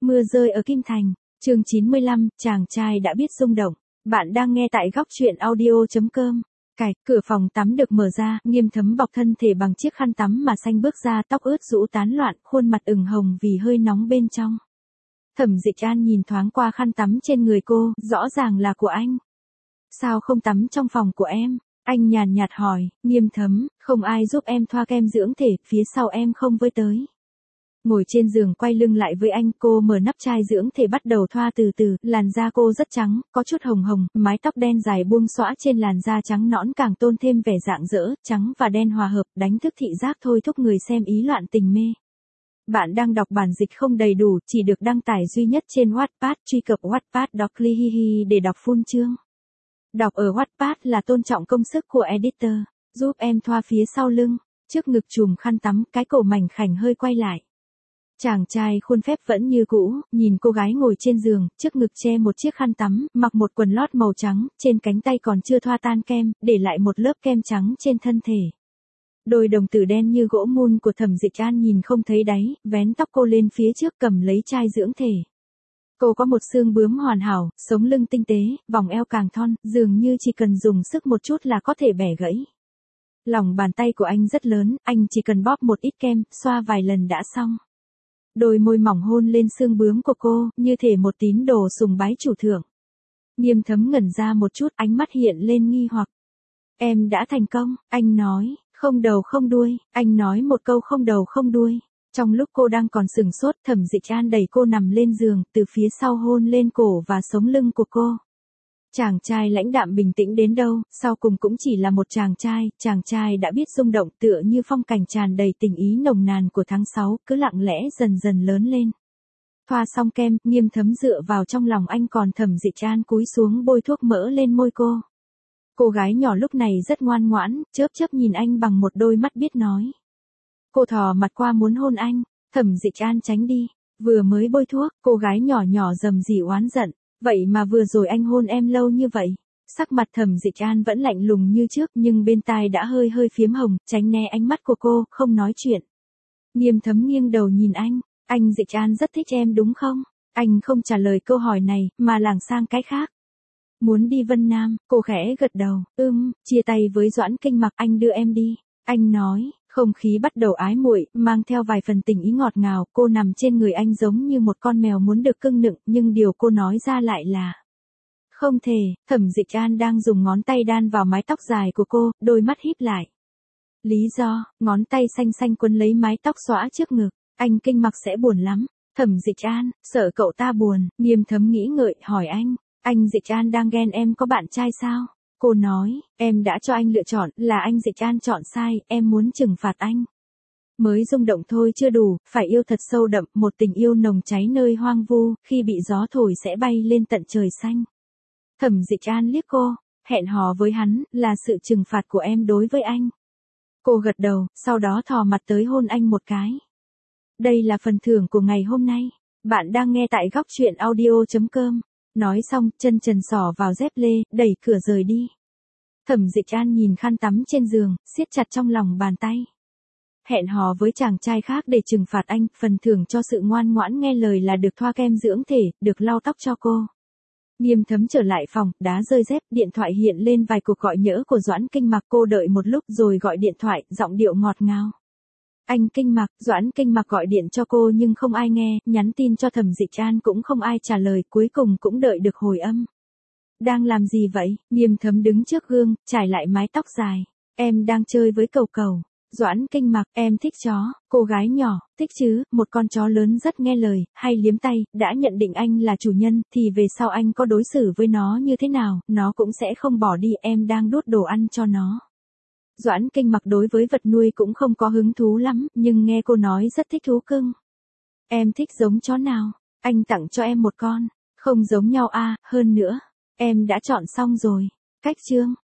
Mưa rơi ở Kim Thành, chương 95, chàng trai đã biết rung động. Bạn đang nghe tại góc truyện audio.com. Cửa phòng tắm được mở ra, Nghiêm Thấm bọc thân thể bằng chiếc khăn tắm mà xanh bước ra, tóc ướt rũ tán loạn, khuôn mặt ửng hồng vì hơi nóng bên trong. Thẩm Dịch An nhìn thoáng qua khăn tắm trên người cô, rõ ràng là của anh. Sao không tắm trong phòng của em? Anh nhàn nhạt hỏi. Nghiêm Thấm, không ai giúp em thoa kem dưỡng thể, phía sau em không với tới. Ngồi trên giường quay lưng lại với anh, cô mở nắp chai dưỡng thể bắt đầu thoa từ từ, làn da cô rất trắng, có chút hồng hồng, mái tóc đen dài buông xõa trên làn da trắng nõn càng tôn thêm vẻ rạng rỡ, trắng và đen hòa hợp, đánh thức thị giác thôi thúc người xem ý loạn tình mê. Bạn đang đọc bản dịch không đầy đủ, chỉ được đăng tải duy nhất trên Wattpad, truy cập Wattpad.com để đọc full chương. Đọc ở Wattpad là tôn trọng công sức của editor, giúp em thoa phía sau lưng, trước ngực chùm khăn tắm, cái cổ mảnh khảnh hơi quay lại. Chàng trai khuôn phép vẫn như cũ, nhìn cô gái ngồi trên giường, trước ngực che một chiếc khăn tắm, mặc một quần lót màu trắng, trên cánh tay còn chưa thoa tan kem, để lại một lớp kem trắng trên thân thể. Đôi đồng tử đen như gỗ mun của Thẩm Dịch An nhìn không thấy đáy, vén tóc cô lên phía trước cầm lấy chai dưỡng thể. Cô có một xương bướm hoàn hảo, sống lưng tinh tế, vòng eo càng thon, dường như chỉ cần dùng sức một chút là có thể bẻ gãy. Lòng bàn tay của anh rất lớn, anh chỉ cần bóp một ít kem, xoa vài lần đã xong. Đôi môi mỏng hôn lên xương bướm của cô, như thể một tín đồ sùng bái chủ thượng. Nghiêm Thấm ngẩn ra một chút, ánh mắt hiện lên nghi hoặc. Em đã thành công, anh nói, không đầu không đuôi, anh nói một câu không đầu không đuôi. Trong lúc cô đang còn sửng sốt, Thẩm Dịch An đẩy cô nằm lên giường, từ phía sau hôn lên cổ và sống lưng của cô. Chàng trai lãnh đạm bình tĩnh đến đâu, sau cùng cũng chỉ là một chàng trai đã biết rung động tựa như phong cảnh tràn đầy tình ý nồng nàn của tháng 6, cứ lặng lẽ dần dần lớn lên. Thoa xong kem, Nghiêm Thấm dựa vào trong lòng anh còn Thẩm Dịch An cúi xuống bôi thuốc mỡ lên môi cô. Cô gái nhỏ lúc này rất ngoan ngoãn, chớp chớp nhìn anh bằng một đôi mắt biết nói. Cô thò mặt qua muốn hôn anh, Thẩm Dịch An tránh đi, vừa mới bôi thuốc, cô gái nhỏ nhỏ rầm rì oán giận. Vậy mà vừa rồi anh hôn em lâu như vậy. Sắc mặt Thẩm Dịch An vẫn lạnh lùng như trước nhưng bên tai đã hơi phiếm hồng, tránh né ánh mắt của cô, không nói chuyện. Nghiêm Thấm nghiêng đầu nhìn anh Dịch An rất thích em đúng không? Anh không trả lời câu hỏi này, mà lảng sang cái khác. Muốn đi Vân Nam, cô khẽ gật đầu, chia tay với Doãn Kinh Mặc anh đưa em đi. Anh nói, không khí bắt đầu ái muội, mang theo vài phần tình ý ngọt ngào, cô nằm trên người anh giống như một con mèo muốn được cưng nựng, nhưng điều cô nói ra lại là không thể. Thẩm Dịch An đang dùng ngón tay đan vào mái tóc dài của cô, đôi mắt híp lại. Lý do, ngón tay xanh xanh quấn lấy mái tóc xõa trước ngực, anh Kinh Mặc sẽ buồn lắm. Thẩm Dịch An, sợ cậu ta buồn, Nghiêm Thấm nghĩ ngợi, hỏi anh Dịch An đang ghen em có bạn trai sao? Cô nói, em đã cho anh lựa chọn, là anh Dịch An chọn sai, em muốn trừng phạt anh. Mới rung động thôi chưa đủ, phải yêu thật sâu đậm, một tình yêu nồng cháy nơi hoang vu, khi bị gió thổi sẽ bay lên tận trời xanh. Thẩm Dịch An liếc cô, hẹn hò với hắn, là sự trừng phạt của em đối với anh. Cô gật đầu, sau đó thò mặt tới hôn anh một cái. Đây là phần thưởng của ngày hôm nay. Bạn đang nghe tại góc truyện audio.com. Nói xong, chân trần xỏ vào dép lê, đẩy cửa rời đi. Thẩm Dịch An nhìn khăn tắm trên giường, siết chặt trong lòng bàn tay. Hẹn hò với chàng trai khác để trừng phạt anh, phần thưởng cho sự ngoan ngoãn nghe lời là được thoa kem dưỡng thể, được lau tóc cho cô. Nghiêm Thấm trở lại phòng, đá rơi dép, điện thoại hiện lên vài cuộc gọi nhỡ của Doãn Kinh Mặc, cô đợi một lúc rồi gọi điện thoại, giọng điệu ngọt ngào. Anh Kinh Mặc, Doãn Kinh Mặc gọi điện cho cô nhưng không ai nghe, nhắn tin cho Thẩm Dịch An cũng không ai trả lời, cuối cùng cũng đợi được hồi âm. Đang làm gì vậy? Nghiêm Thấm đứng trước gương, trải lại mái tóc dài. Em đang chơi với cẩu cẩu. Doãn Kinh Mặc, em thích chó. Cô gái nhỏ, thích chứ, một con chó lớn rất nghe lời, hay liếm tay, đã nhận định anh là chủ nhân, thì về sau anh có đối xử với nó như thế nào, nó cũng sẽ không bỏ đi, em đang đút đồ ăn cho nó. Doãn Kinh Mặc đối với vật nuôi cũng không có hứng thú lắm, nhưng nghe cô nói rất thích thú cưng. Em thích giống chó nào? Anh tặng cho em một con. Không giống nhau à, hơn nữa. Em đã chọn xong rồi. Cách chương.